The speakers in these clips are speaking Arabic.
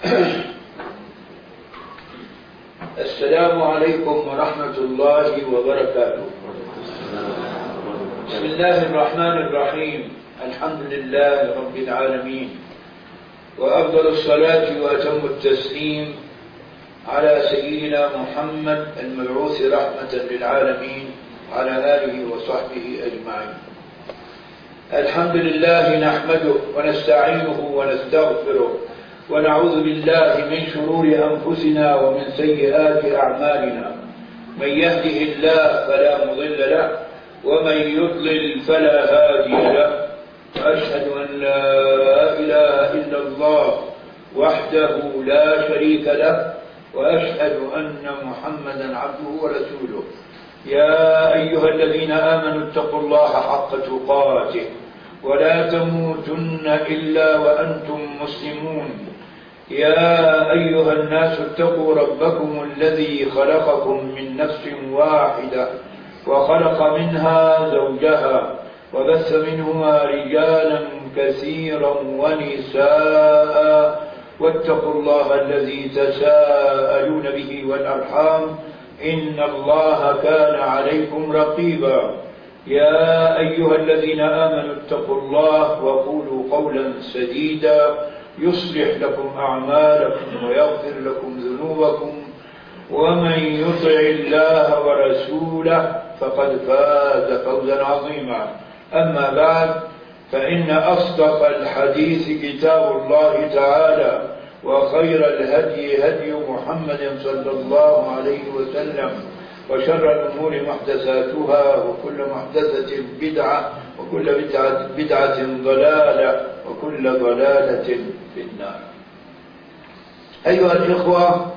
السلام عليكم ورحمة الله وبركاته. بسم الله الرحمن الرحيم. الحمد لله رب العالمين، وأفضل الصلاة وأتم التسليم على سيدنا محمد المبعوث رحمة للعالمين وعلى آله وصحبه أجمعين. الحمد لله نحمده ونستعينه ونستغفره ونعوذ بالله من شرور أنفسنا ومن سيئات أعمالنا. من يهده الله فلا مضل له ومن يضلل فلا هادي له، وأشهد أن لا إله إلا الله وحده لا شريك له، وأشهد أن محمدا عبده ورسوله. يا أيها الذين آمنوا اتقوا الله حق تقاته ولا تموتن إلا وأنتم مسلمون. يا أيها الناس اتقوا ربكم الذي خلقكم من نفس واحدة وخلق منها زوجها وبث منهما رجالا كثيرا ونساء، واتقوا الله الذي تساءلون به والأرحام إن الله كان عليكم رقيبا. يا أيها الذين آمنوا اتقوا الله وقولوا قولا سديدا يصلح لكم أعمالكم ويغفر لكم ذنوبكم، ومن يطع الله ورسوله فقد فاز فوزا عظيما. أما بعد، فإن أصدق الحديث كتاب الله تعالى، وخير الهدي هدي محمد صلى الله عليه وسلم، وشر الأمور محدثاتها، وكل محدثة بدعة، وكل بدعة ضلالة، وكل ضلالة في النار. أيها الإخوة،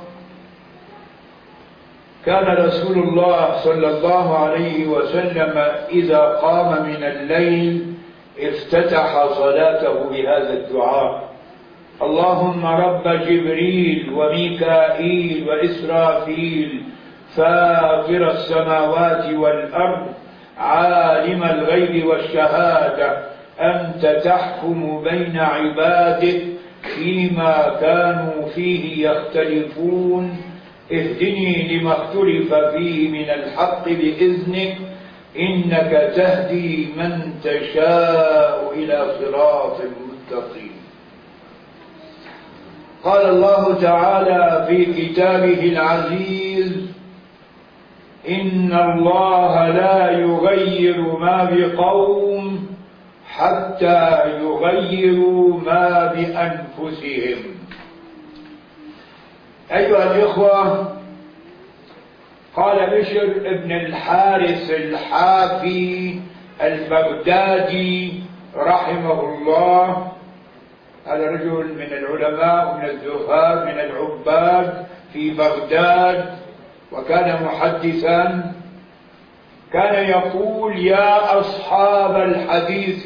كان رسول الله صلى الله عليه وسلم إذا قام من الليل افتتح صلاته بهذا الدعاء: اللهم رب جبريل وميكائيل وإسرافيل فاطر السماوات والأرض عالم الغيب والشهادة، أنت تحكم بين عبادك فيما كانوا فيه يختلفون، اهدني لما اختلف فيه من الحق بإذنك، إنك تهدي من تشاء إلى صراط مستقيم. قال الله تعالى في كتابه العزيز: إن الله لا يغير ما بقوم حتى يغيروا ما بأنفسهم. أيها الإخوة، قال بشر بن الحارث الحافي البغدادي رحمه الله، هذا رجل من العلماء ومن الزهاد من العباد في بغداد، وكان محدثا، كان يقول: يا أصحاب الحديث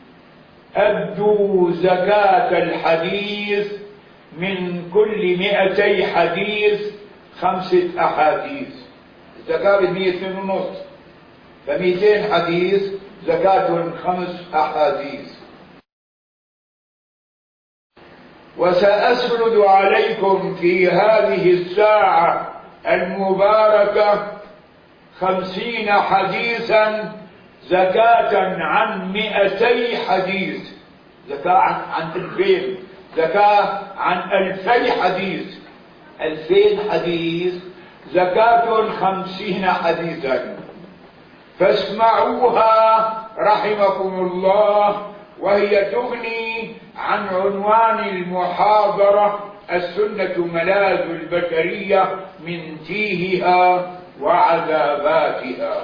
أدوا زكاة الحديث، من كل 200 حديث 5 أحاديث. الزكاة ب102.5، ف200 حديث زكاة 5 أحاديث. وسأسرد عليكم في هذه الساعة المباركة 50 حديثا زكاة عن 200 حديث، زكاة عن 2000، زكاة عن 2000 حديث، 2000 حديث زكاة 50 حديثا. فاسمعوها رحمكم الله، وهي تغني عن عنوان المحاضرة: السنة ملاذ البشرية من تيهها وعذاباتها.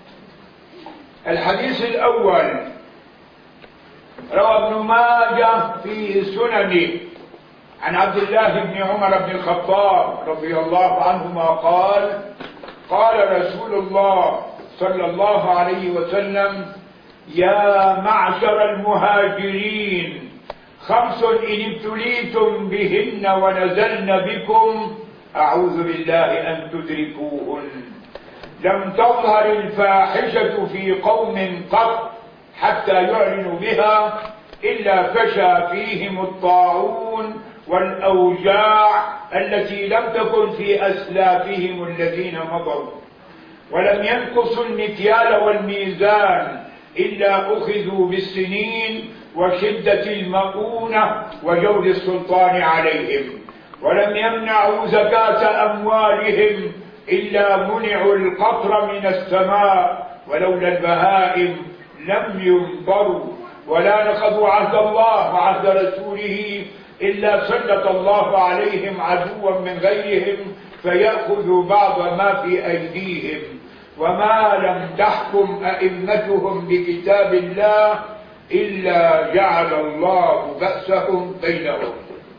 الحديث الأول روى ابن ماجه في سننه عن عبد الله بن عمر بن الخطاب رضي الله عنهما قال: قال رسول الله صلى الله عليه وسلم: يا معشر المهاجرين، 5 إن ابتليتم بهن ونزلن بكم أعوذ بالله أن تدركوهن. لم تظهر الفاحشة في قوم قط حتى يعلنوا بها إلا فشى فيهم الطاعون والأوجاع التي لم تكن في أسلافهم الذين مضوا، ولم ينقصوا المكيال والميزان إلا أخذوا بالسنين وشدة المؤونة وجور السلطان عليهم، ولم يمنعوا زكاة أموالهم إلا منعوا القطر من السماء، ولولا البهائم لم ينظروا، ولا نقضوا عهد الله وعهد رسوله إلا سلط الله عليهم عدوا من غيرهم فيأخذوا بعض ما في أيديهم، وما لم تحكم أئمتهم بكتاب الله إلا جعل الله بأسهم بينهم.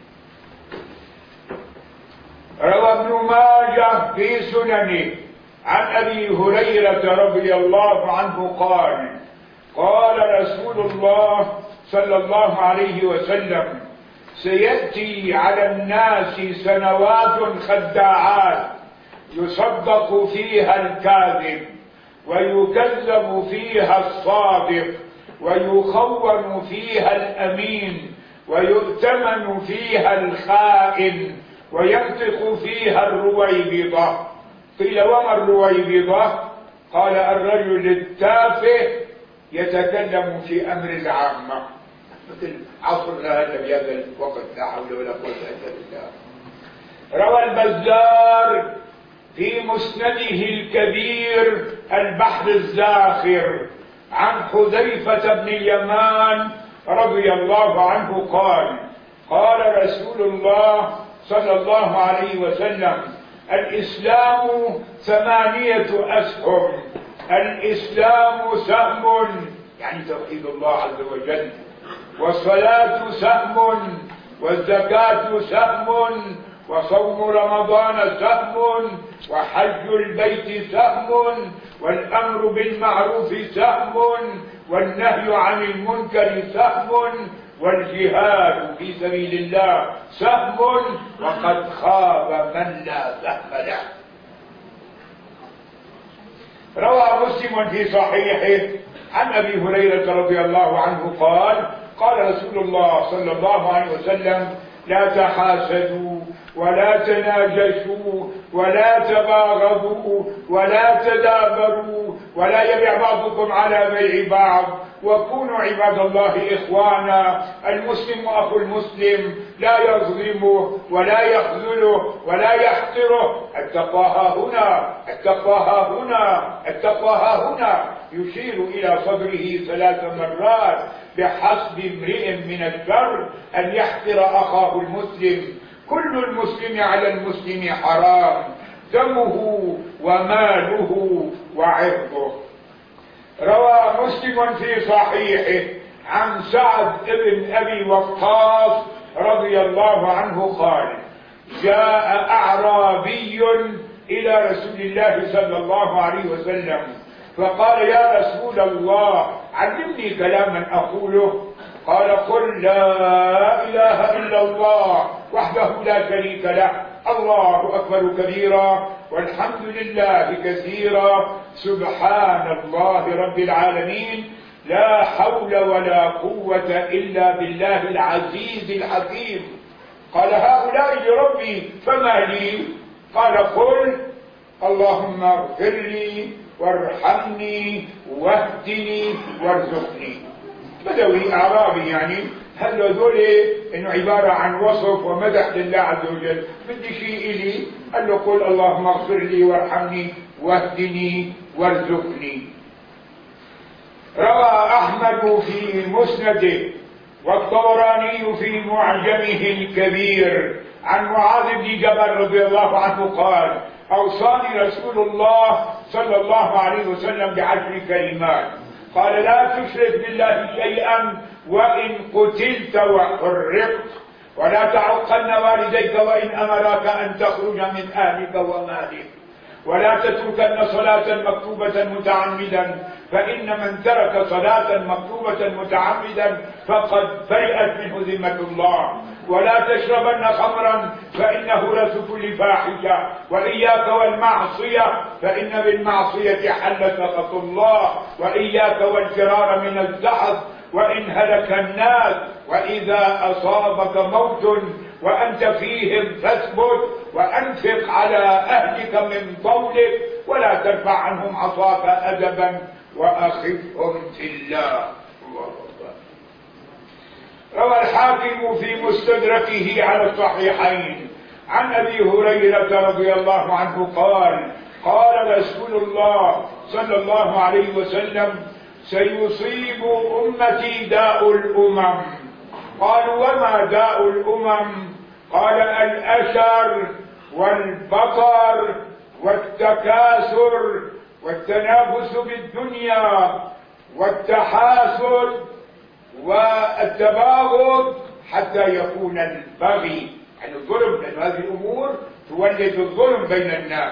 روى ابن ماجه في سننه عن أبي هريرة رضي الله عنه قال: قال رسول الله صلى الله عليه وسلم: سيأتي على الناس سنوات خداعات يصدق فيها الكاذب ويكذب فيها الصادق ويخون فيها الأمين ويؤتمن فيها الخائن وينطق فيها الرويبضة. قيل: وما الرويبضة؟ قال: الرجل التافه يتكلم في أمر العامة، مثل عصرنا هذا بهذا الوقت، لا حول ولا قوة إلا بالله. روى البزار في مسنده الكبير البحر الزاخر عن حذيفة بن اليمان رضي الله عنه قال: قال رسول الله صلى الله عليه وسلم: الإسلام 8 أسهم، الإسلام سهم يعني توحيد الله عز وجل، والصلاة سهم، والزكاة سهم، وصوم رمضان سهم، وحج البيت سهم، والأمر بالمعروف سهم، والنهي عن المنكر سهم، والجهاد في سبيل الله سهم، وقد خاب من لا سهم له. روى مسلم في صحيحه عن أبي هريرة رضي الله عنه قال: قال رسول الله صلى الله عليه وسلم: لا تحاسدوا ولا تناجشوا ولا تباغضوا ولا تدابروا ولا يبيع بعضكم على بيع بعض، وكونوا عباد الله إخوانا، المسلم أخو المسلم، لا يظلمه ولا يخذله ولا يحقره. التقوى ها هنا، التقوى ها هنا، التقوى ها هنا، يشير إلى صدره 3 مرات: بحسب امرئ من الشر أن يحقر أخاه المسلم، كل المسلم على المسلم حرام، دمه وماله وعرضه. روى مسلم في صحيحه عن سعد بن أبي وقاص رضي الله عنه قال: جاء أعرابي إلى رسول الله صلى الله عليه وسلم فقال: يا رسول الله، علمني كلاما أقوله. قال: قل لا إله إلا الله وحده لا شريك له، الله أكبر كبيرا، والحمد لله كثيرا، سبحان الله رب العالمين، لا حول ولا قوة إلا بالله العزيز الحكيم. قال: هؤلاء لربي فما لي؟ قال: قل اللهم اغفر لي وارحمني واهدني وارزقني. بدوي أعرابي يعني، هذول إنه عبارة عن وصف ومدح لله عز وجل، بدي شيء إلي، قال له: قل اللهم اغفر لي وارحمني واهدني وارزقني. روى أحمد في مسنده والطبراني في معجمه الكبير عن معاذ بن جبل رضي الله عنه قال: أوصاني رسول الله صلى الله عليه وسلم ب10 كلمات. قال: لا تشرك بالله شيئا وإن قتلت وحرقت، ولا تعقن والديك وإن أمراك أن تخرج من أهلك ومالك، ولا تتركن صلاة مكتوبة متعمدا، فإن من ترك صلاة مكتوبة متعمدا فقد برئت منه ذمة الله، ولا تشربن خمرا فإنه رأس كل فاحشة، وإياك والمعصية فإن بالمعصية حل سخط الله، وإياك والفرار من الزحف وإن هلك الناس، وإذا أصابك موت وأنت فيهم فاثبت وأنفق على أهلك من طولك ولا ترفع عنهم عصاك أدبا وأخفهم في الله. روى الحاكم في مستدركه على الصحيحين عن أبي هريرة رضي الله عنه قال قال رسول الله صلى الله عليه وسلم سيصيب أمتي داء الأمم. قالوا وما داء الأمم؟ قال الأشر والبطر والتكاثر والتنافس بالدنيا والتحاسد والتباغض حتى يكون البغي، يعني الظلم، لأن هذه الأمور تولد الظلم بين الناس.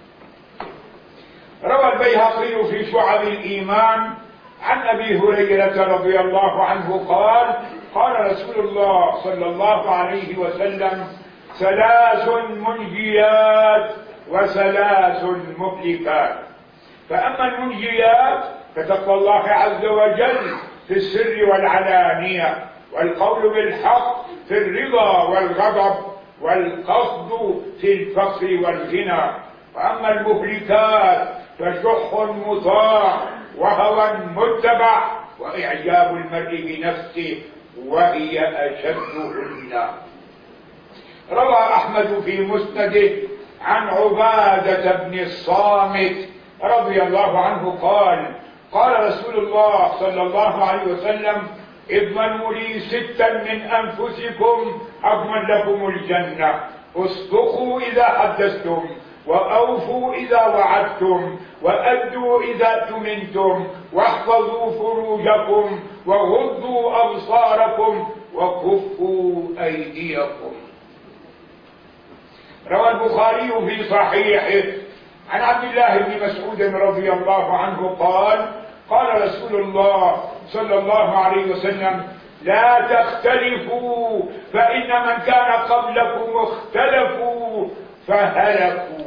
روى البيهقي في شعب الإيمان عن أبي هريرة رضي الله عنه قال قال رسول الله صلى الله عليه وسلم ثلاث منجيات وثلاث مهلكات. فأما المنجيات فتقوى الله عز وجل في السر والعلانية، والقول بالحق في الرضا والغضب، والقصد في الفقر والغنى. وأما المهلكات فشح مطاع وهوى متبع وإعجاب المرء بنفسه وهي أشدهن. روى أحمد في مسنده عن عبادة بن الصامت رضي الله عنه قال قال رسول الله صلى الله عليه وسلم اضمنوا لي ستا من أنفسكم أضمن لكم الجنة: اصدقوا إذا حدثتم، وأوفوا إذا وعدتم، وأدوا إذا اؤتمنتم، واحفظوا فروجكم، وغضوا أبصاركم، وكفوا أيديكم. روى البخاري في صحيحه عن عبد الله بن مسعود رضي الله عنه قال قال رسول الله صلى الله عليه وسلم لا تختلفوا فإن من كان قبلكم اختلفوا فهلكوا.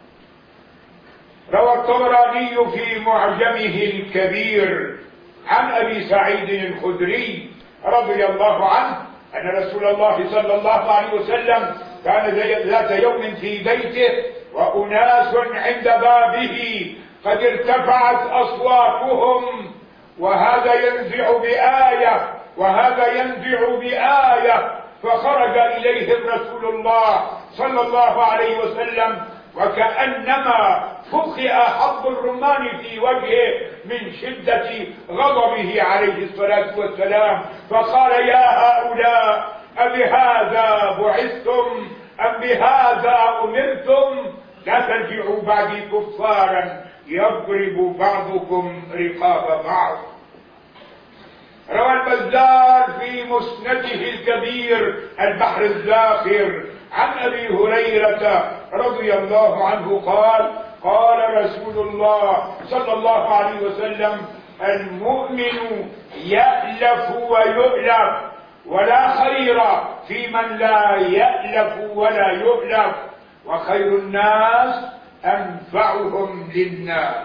روى الطبراني في معجمه الكبير عن أبي سعيد الخدري رضي الله عنه أن رسول الله صلى الله عليه وسلم كان ذات يوم في بيته وأناس عند بابه قد ارتفعت أصواتهم، وهذا ينزع بآية وهذا ينزع بآية، فخرج إليهم رسول الله صلى الله عليه وسلم وكأنما فقئ حب الرمان في وجهه من شدة غضبه عليه الصلاة والسلام، فقال يا هؤلاء أبهذا بعثتم أم بهذا أمرتم؟ لا ترجعوا بعدي كفارا يضرب بعضكم رقاب بعض. روى البزار في مسنده الكبير البحر الزاخر عن أبي هريرة رضي الله عنه قال قال رسول الله صلى الله عليه وسلم المؤمن يألف ويؤلف، ولا خير في من لا يألف ولا يؤلف، وخير الناس أنفعهم للناس.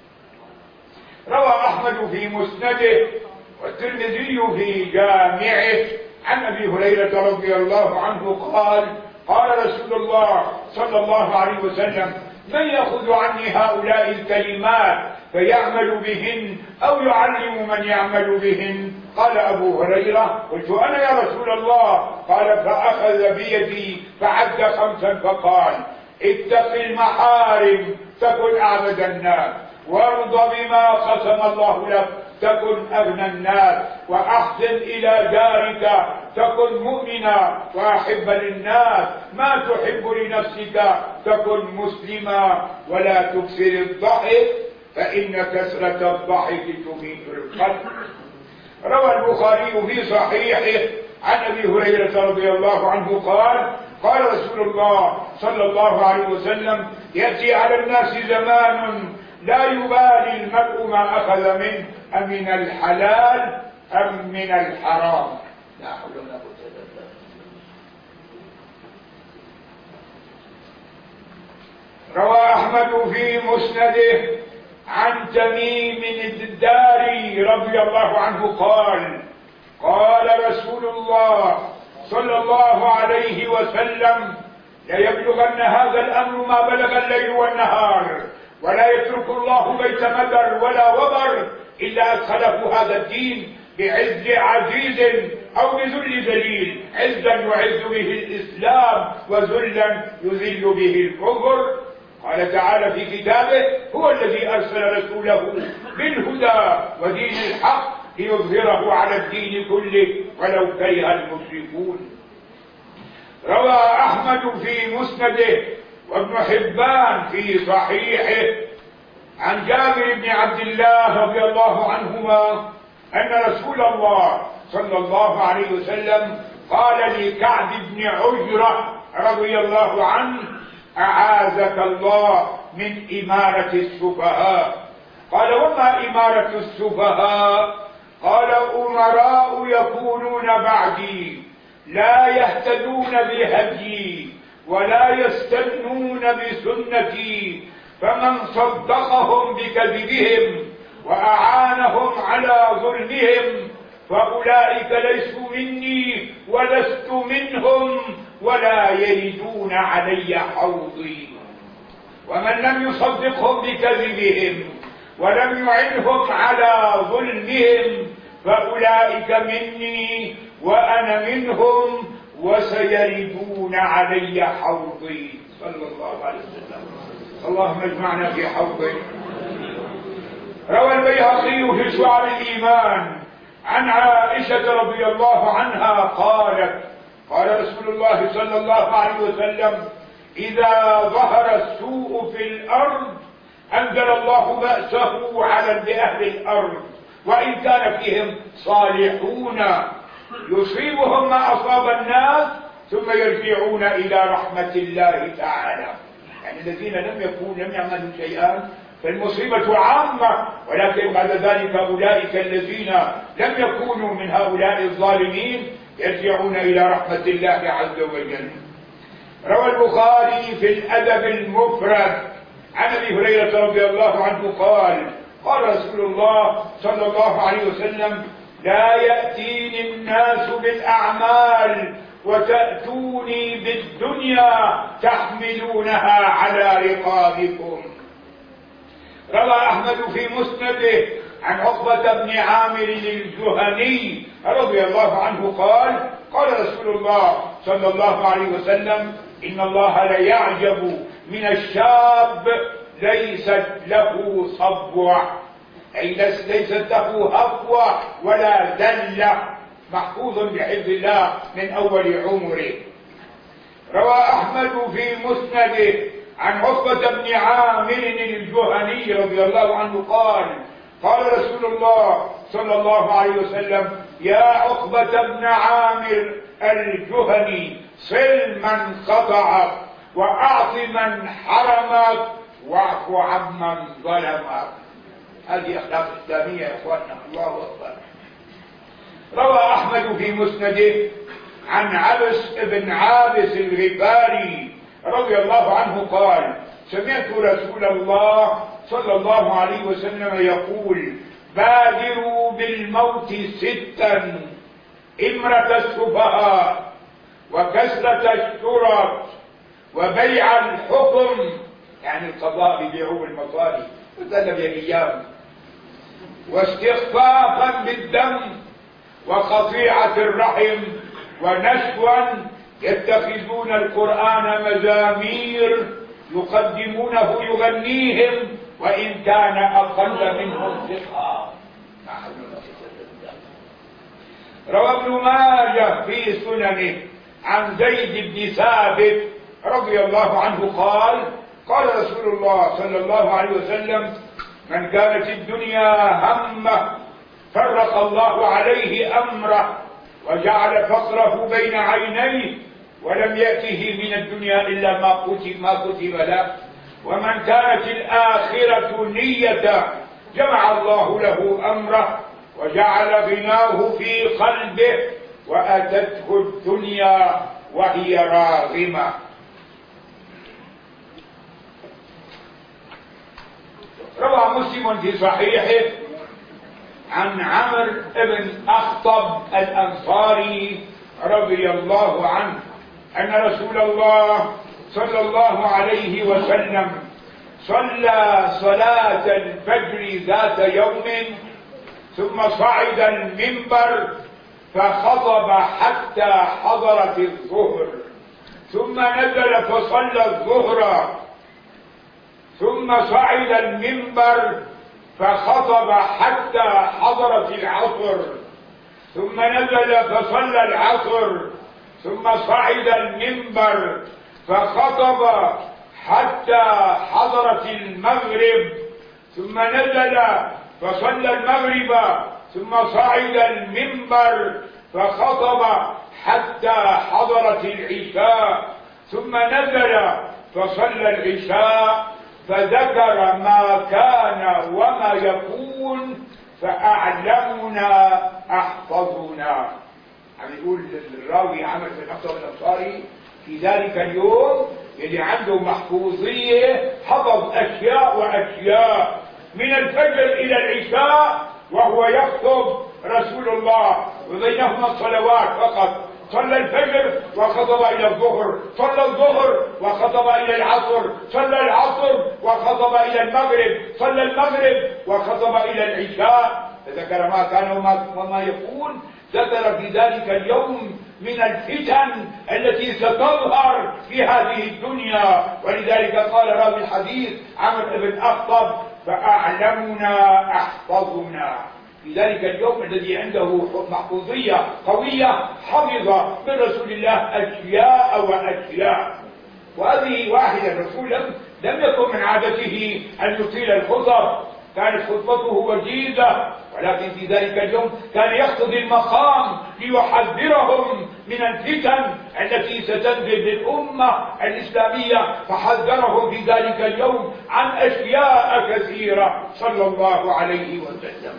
روى أحمد في مسنده والترمذي في جامعه عن أبي هريرة رضي الله عنه قال قال رسول الله صلى الله عليه وسلم من يأخذ عني هؤلاء الكلمات فيعمل بهن أو يعلم من يعمل بهن؟ قال أبو هريرة قلت أنا يا رسول الله. قال فأخذ بيدي فعد 5 فقال اتق المحارم تكن أعبد الناس، وارض بما قسم الله لك تكن أغنى الناس، وأحسن إلى جارك تكن مؤمنا، وأحب للناس ما تحب لنفسك تكن مسلما، ولا تكثر الضحك فإن كثرة الضحك تميت القلب. روى البخاري في صحيحه عن أبي هريرة رضي الله عنه قال قال رسول الله صلى الله عليه وسلم يأتي على الناس زمان لا يبالي المرء ما أخذ منه أم من الحلال أم من الحرام. لا حول ولا قوة إلا بالله. روى أحمد في مسنده عن تميم الداري رضي الله عنه قال قال رسول الله صلى الله عليه وسلم: ليبلغن هذا الأمر ما بلغ الليل والنهار، ولا يترك الله بيت مدر ولا وبر إلا أدخله هذا الدين بعز عزيز أو بذل ذليل، عزا يعز به الإسلام وذلا يذل به الكفر. قال تعالى في كتابه: هو الذي أرسل رسوله بالهدى ودين الحق ليظهره على الدين كله ولو كره المشركون. روى أحمد في مسنده وابن حبان في صحيحه عن جابر بن عبد الله رضي الله عنهما أن رسول الله صلى الله عليه وسلم قال لكعب بن عجرة رضي الله عنه: أعاذك الله من إمارة السفهاء. قال: وما إمارة السفهاء؟ قال: أمراء يكونون بعدي لا يهتدون بهديي ولا يستنون بسنتي، فمن صدقهم بكذبهم وأعانهم على ظلمهم فأولئك ليسوا مني ولست منهم ولا يردون علي حوضي. ومن لم يصدقهم بكذبهم ولم يعنهم على ظلمهم فأولئك مني وأنا منهم وسيردون علي حوضي. صلى الله عليه وسلم. اللهم اجمعنا في حوضه. روى البيهقي في شعب الإيمان عن عائشة رضي الله عنها قالت: قال رسول الله صلى الله عليه وسلم: إذا ظهر السوء في الأرض أنزل الله بأسه على أهل الأرض، وإن كان فيهم صالحون يصيبهم ما أصاب الناس ثم يرجعون إلى رحمة الله تعالى. يعني الذين لم يعملوا شيئا فالمصيبة عامة، ولكن بعد ذلك أولئك الذين لم يكونوا من هؤلاء الظالمين يرجعون إلى رحمة الله عز وجل. روى البخاري في الأدب المفرد عن أبي هريرة رضي الله عنه قال: قال رسول الله صلى الله عليه وسلم: لا يأتيني الناس بالأعمال وتأتوني بالدنيا تحملونها على رقابكم. روى أحمد في مسنده عن عقبة بن عامر الجهني رضي الله عنه قال: قال رسول الله صلى الله عليه وسلم: إن الله ليعجب من الشاب ليست له صبوة، أي ليست له هفوة ولا ذلة، محفوظ بحفظ الله من أول عمره. روى أحمد في مسنده عن عقبة بن عامر الجهني رضي الله عنه قال: قال رسول الله صلى الله عليه وسلم: يا عقبة بن عامر الجهني صل من قطعك وأعط من حرمك واعف عمن ظلمك. هذه أخلاق إسلامية يا إخواننا. الله أكبر. روى أحمد في مسنده عن عبس بن عابس الغفاري رضي الله عنه قال: سمعت رسول الله صلى الله عليه وسلم يقول: بادروا بالموت ستا: إمرة السفهاء، وكسرة الشرط، وبيع الحكم، يعني القضاء ببيعوا المصالح وذهب أيام، واستخفافا بالدم، وقطيعة الرحم، ونشوا يتخذون القرآن مزامير يقدمونه يغنيهم وإن كان أقل منهم فقها. روى ابن ماجه في سننه عن زيد بن ثابت رضي الله عنه قال: قال رسول الله صلى الله عليه وسلم: من كانت الدنيا همه فرق الله عليه أمره وجعل فقره بين عينيه ولم يأته من الدنيا إلا ما كتب له. ومن كانت الآخرة نية جمع الله له أمره وجعل غناه في قلبه وأتته الدنيا وهي راغمة. روى مسلم في صحيحه عن عمرو بن أخطب الأنصاري رضي الله عنه أن رسول الله صلى الله عليه وسلم صلى صلاة الفجر ذات يوم ثم صعد المنبر فخطب حتى حضرت الظهر، ثم نزل فصلى الظهر، ثم صعد المنبر فخطب حتى حضرت العصر، ثم نزل فصلى العصر، ثم صعد المنبر فخطب حتى حضرت المغرب، ثم نزل فصلى المغرب، ثم صعد المنبر فخطب حتى حضرت العشاء، ثم نزل فصلى العشاء فذكر ما كان وما يكون فأعلمنا أحفظنا. عم يقول الراوي عمر بن الأخطب الأنصاري في ذلك اليوم اللي عنده محفوظية حفظ أشياء وأشياء من الفجر إلى العشاء وهو يخطب رسول الله، وبينهما الصلوات فقط. صلى الفجر وخطب إلى الظهر، صلى الظهر وخطب إلى العصر، صلى العصر وخطب إلى المغرب، صلى المغرب وخطب إلى العشاء، فذكر ما كان وما يكون. ذكر في ذلك اليوم من الفتن التي ستظهر في هذه الدنيا، ولذلك قال راوي الحديث عمرو بن الأخطب فأعلمنا أحفظنا. في ذلك اليوم الذي عنده محفوظية قوية حفظ من رسول الله أشياء وأشياء، وهذه واحدة. الرسول لم يكن من عادته أن يطيل الخطب، كانت خطبته وجيزة، ولكن في ذلك اليوم كان يقتضي المقام ليحذرهم من الفتن التي ستنزل للأمة الإسلامية، فحذرهم في ذلك اليوم عن أشياء كثيرة صلى الله عليه وسلم.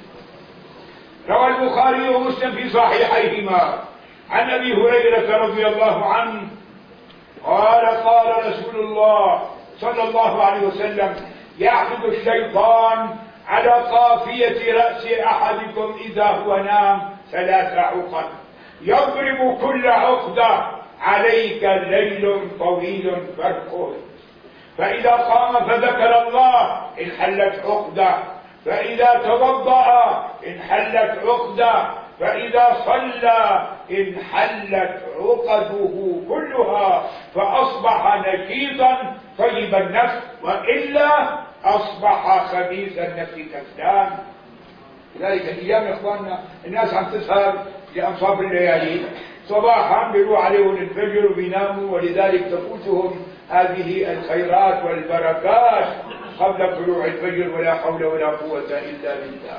روى البخاري ومسلم في صحيحيهما عن أبي هريرة رضي الله عنه قال قال رسول الله صلى الله عليه وسلم: يعقد الشيطان على قافية رأس أحدكم إذا هو نام 3 عقد، يضرب كل عقدة: عليك ليل طويل فارقد، فإذا قام فذكر الله انحلت عقدة، فإذا توضأ انحلت عقدة، فإذا صلى انحلت عقده كلها، فأصبح نشيطا طيب النفس، وإلا أصبح خبيث النفس كسلان. لذلك الأيام يا إخواننا الناس عم تسهر لأنصاف الليالي، صباحا بيروح عليهم الفجر وبيناموا، ولذلك تفوتهم هذه الخيرات والبركات قبل طلوع الفجر، ولا حول ولا قوة إلا بالله.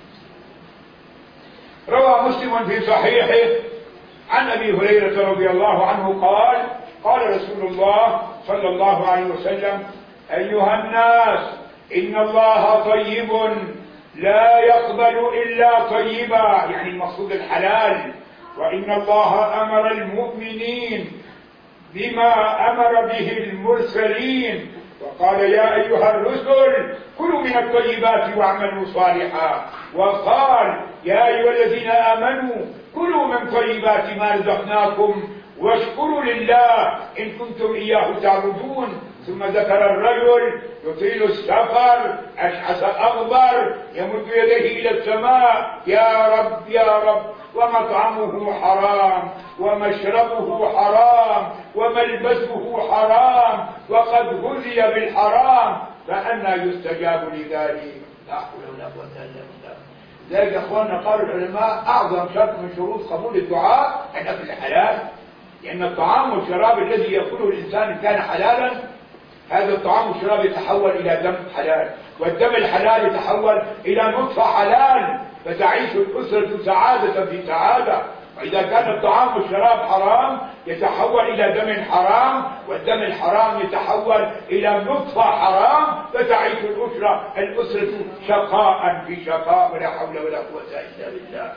روى مسلم في صحيحه عن أبي هريرة رضي الله عنه قال قال رسول الله صلى الله عليه وسلم: أيها الناس، إن الله طيب لا يقبل إلا طيبا، يعني المقصود الحلال، وإن الله أمر المؤمنين بما أمر به المرسلين، وقال: يا أيها الرسل كلوا من الطيبات واعملوا صالحا، وقال: يا أيها الذين آمنوا كلوا من طيبات ما رزقناكم واشكروا لله إن كنتم إياه تعبدون. ثم ذكر الرجل يطيل السفر أشعث أغبر يمد يديه إلى السماء: يا رب يا رب، ومطعمه حرام ومشربه حرام وملبسه حرام وقد غذي بالحرام، فأنى يستجاب لذلك؟ لا حول ولا قوة إلا بالله. لذلك يا اخواننا قالوا العلماء اعظم شرط من شروط قبول الدعاء الاكل الحلال، لان الطعام والشراب الذي ياكله الانسان كان حلالا، هذا الطعام والشراب يتحول الى دم حلال، والدم الحلال يتحول الى نطفه حلال، فتعيش الاسره سعاده في سعاده. وإذا كان الطعام والشراب حرام يتحول إلى دم حرام، والدم الحرام يتحول إلى نطفة حرام، فتعيش الأسرة شقاء في شقاء، ولا حول ولا قوة إلا بالله.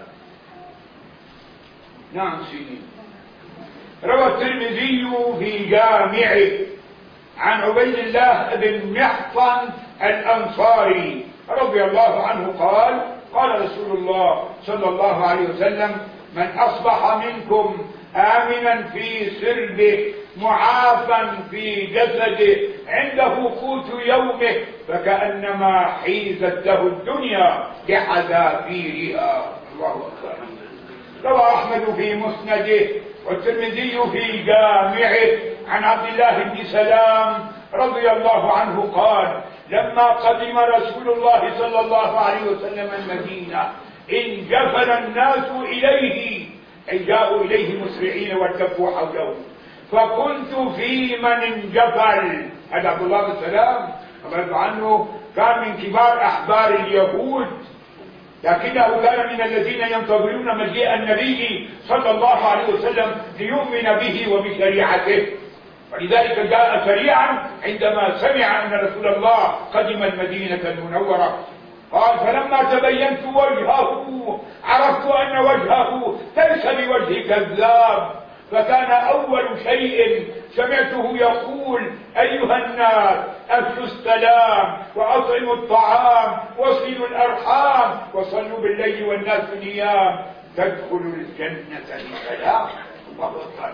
نعم سيدي. روى الترمذي في جامعه عن عبيد الله بن محصن الأنصاري رضي الله عنه قال قال رسول الله صلى الله عليه وسلم: من أصبح منكم آمنا في سربه معافا في جسده عنده قوت يومه فكأنما حيزت له الدنيا بحذافيرها. الله أكبر. روى أحمد في مسنده والترمذي في جامعه عن عبد الله بن سلام رضي الله عنه قال: لما قدم رسول الله صلى الله عليه وسلم المدينة انجفل الناس إليه، أي جاءوا إليه مسرعين والتفوا حوله، فكنت في من انجفل. هذا عبد الله بن سلام رضي الله عنه كان من كبار أحبار اليهود، لكنه كان من الذين ينتظرون مجيء النبي صلى الله عليه وسلم ليؤمن به وبشريعته، ولذلك جاء سريعا عندما سمع أن رسول الله قدم المدينة المنورة. قال: فلما تبينت وجهه عرفت أن وجهه ليس بوجه كذاب، فكان أول شيء سمعته يقول: أيها الناس أفشوا السلام وأطعموا الطعام وصلوا الأرحام وصلوا بالليل والناس نيام تدخلوا الجنة بسلام. الله أكبر.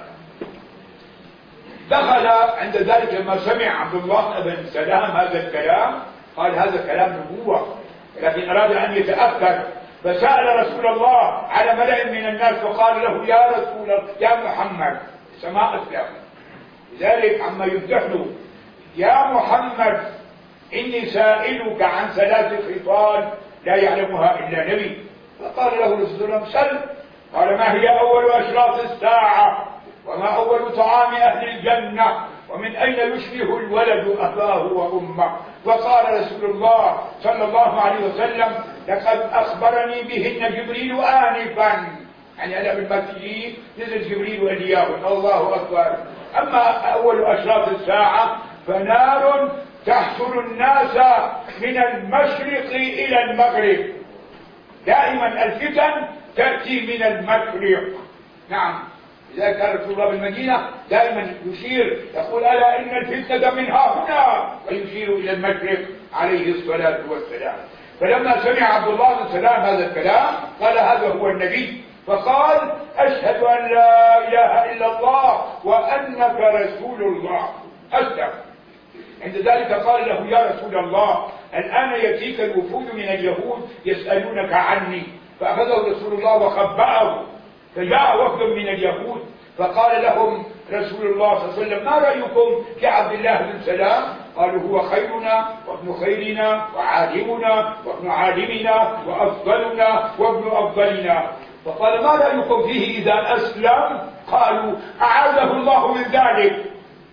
دخل عند ذلك لما سمع عبد الله بن سلام هذا الكلام قال: هذا كلام نبوة، لكن أراد أن يتأكد فسأل رسول الله على ملأ من الناس فقال له: يا رسول الله يا محمد، سماء أسلم، لذلك عما يفتح له: يا محمد إني سائلك عن ثلاث خصال لا يعلمها إلا نبي. فقال له رسول الله: سل. قال: ما هي أول أشراط الساعة؟ وما أول طعام أهل الجنة؟ ومن أين يشبه الولد أباه وأمه؟ فقال رسول الله صلى الله عليه وسلم: لقد أخبرني بهن جبريل آنفا، يعني أنا بالمسجد نزل جبريل وإياه. الله أكبر. أما أول أشراط الساعة فنار تحصل الناس من المشرق إلى المغرب، دائما الفتن تأتي من المشرق. نعم، لذلك كان رسول الله بالمدينة دائما يشير يقول: ألا إن الفتنة من ها هنا، ويشير إلى المشرق عليه الصلاة والسلام. فلما سمع عبد الله بن سلام هذا الكلام قال: هذا هو النبي. فقال: أشهد أن لا إله إلا الله وأنك رسول الله، أسلم. عند ذلك قال له: يا رسول الله، الآن يأتيك الوفود من اليهود يسألونك عني. فأخذه رسول الله وخبأه، فجاء وفد من اليهود فقال لهم رسول الله صلى الله عليه وسلم: ما رأيكم في عبد الله بن سلام؟ قالوا: هو خيرنا وابن خيرنا وعالمنا وابن عالمنا وأفضلنا وابن أفضلنا. فقال: ما رأيكم فيه إذا أسلم؟ قالوا: أعاذه الله من ذلك.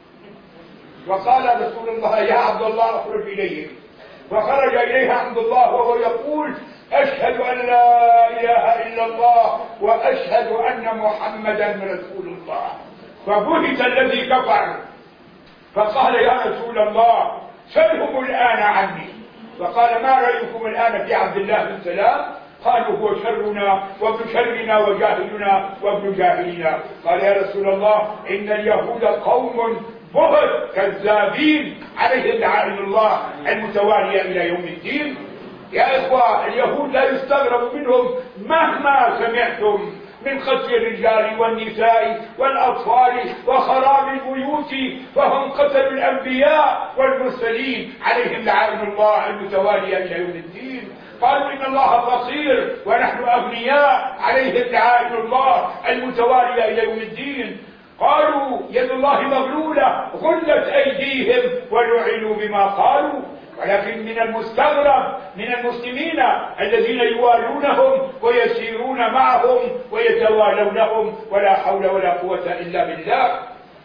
وقال رسول الله: يا عبد الله اخرج إليهم. فخرج إليها عبد الله وهو يقول: أشهد أن لا إله إلا الله وأشهد أن محمدا رسول الله. فبهت الذي كفر فقال: يا رسول الله سلهم الآن عني. فقال: ما رأيكم الآن في عبد الله بن سلام؟ قالوا: هو شرنا وابن شرنا وجاهلنا وابن جاهلنا. قال: يا رسول الله إن اليهود قوم بهت كذابين عليهم لعائن الله المتوالية إلى يوم الدين. يا إخوة، اليهود لا يستغرب منهم مهما سمعتم من قتل الرجال والنساء والأطفال وخراب البيوت، فهم قتلوا الأنبياء والمرسلين عليهم لعائن الله المتوالية إلى يوم الدين. قالوا: إن الله فقير ونحن أغنياء، عليهم لعائن الله المتوالية إلى يوم الدين. قالوا: يد الله مغلولة غلت أيديهم ولعنوا بما قالوا. ولكن من المستغرب من المسلمين الذين يوالونهم ويسيرون معهم ويتوالونهم ولا حول ولا قوة إلا بالله.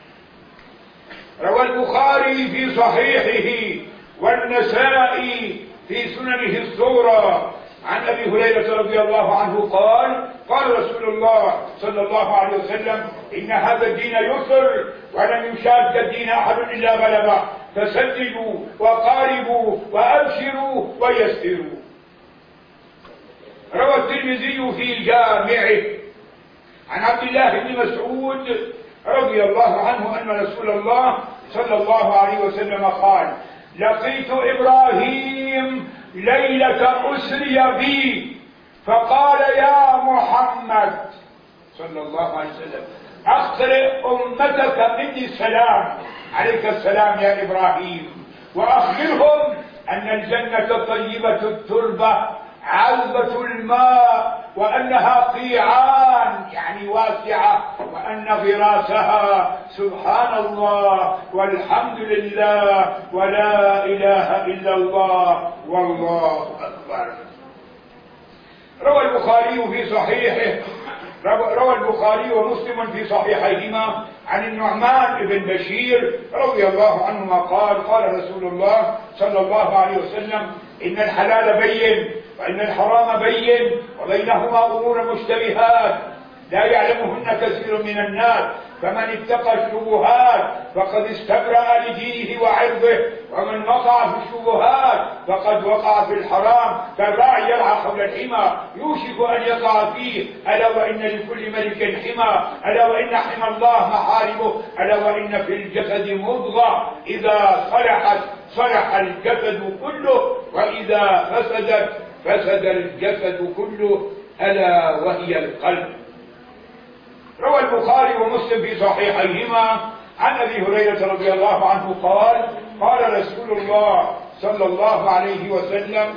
روى البخاري في صحيحه والنسائي في سننه الصغرى عن أبي هريرة رضي الله عنه قال: قال رسول الله صلى الله عليه وسلم: إن هذا الدين يسر ولن يشاد الدين أحد إلا غلبه، فسددوا وقاربوا وأبشروا ويسروا. روى الترمذي في جامعه عن عبد الله بن مسعود رضي الله عنه أن رسول الله صلى الله عليه وسلم قال: لقيت إبراهيم ليلة أسري بي فقال: يا محمد صلى الله عليه وسلم: أخبر أمتك مني السلام، عليك السلام يا إبراهيم، وأخبرهم أن الجنة طيبة التربة عذبة الماء، وأنها قيعان يعني واسعة، وأن غراسها سبحان الله والحمد لله ولا إله إلا الله والله أكبر. روى البخاري في صحيحه روى البخاري ومسلم في صحيحيهما عن النعمان بن بشير رضي الله عنهما قال: قال رسول الله صلى الله عليه وسلم: إن الحلال بين وإن الحرام بين وبينهما أمور مشتبهات لا يعلمهن كثير من الناس، فمن اتقى الشبهات فقد استبرأ لدينه وعرضه، ومن وقع في الشبهات فقد وقع في الحرام، كالراعي يرعى حول الحمى يوشك أن يقع فيه. ألا وإن لكل ملك حمى، ألا وإن حمى الله محارمه، ألا وإن في الجسد مضغة إذا صلحت صلح الجسد كله، وإذا فسدت فسد الجسد كله، ألا وهي القلب. روى البخاري ومسلم في صحيحيهما عن أبي هريرة رضي الله عنه قال: قال رسول الله صلى الله عليه وسلم: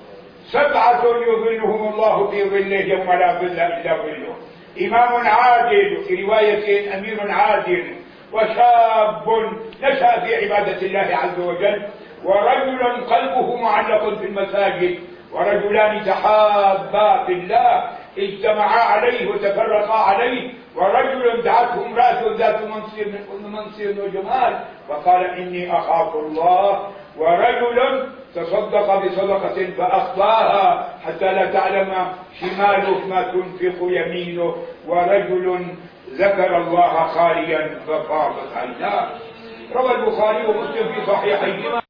7 يظلهم الله في ظله يوم لا ظل إلا ظله: إمام عادل، في رواية أمير عادل، وشاب نشأ في عبادة الله عز وجل، ورجل قلبه معلق في المساجد، ورجلان تحابا في الله اجتمعا عليه وتفرقا عليه، ورجل دعته امرأة ذات منصب وجمال فقال: إني أخاف الله، ورجل تصدق بصدقة فأخفاها حتى لا تعلم شماله ما تنفق يمينه، ورجل ذكر الله خاليا ففاضت عيناه. روى البخاري ومسلم في صحيحيهما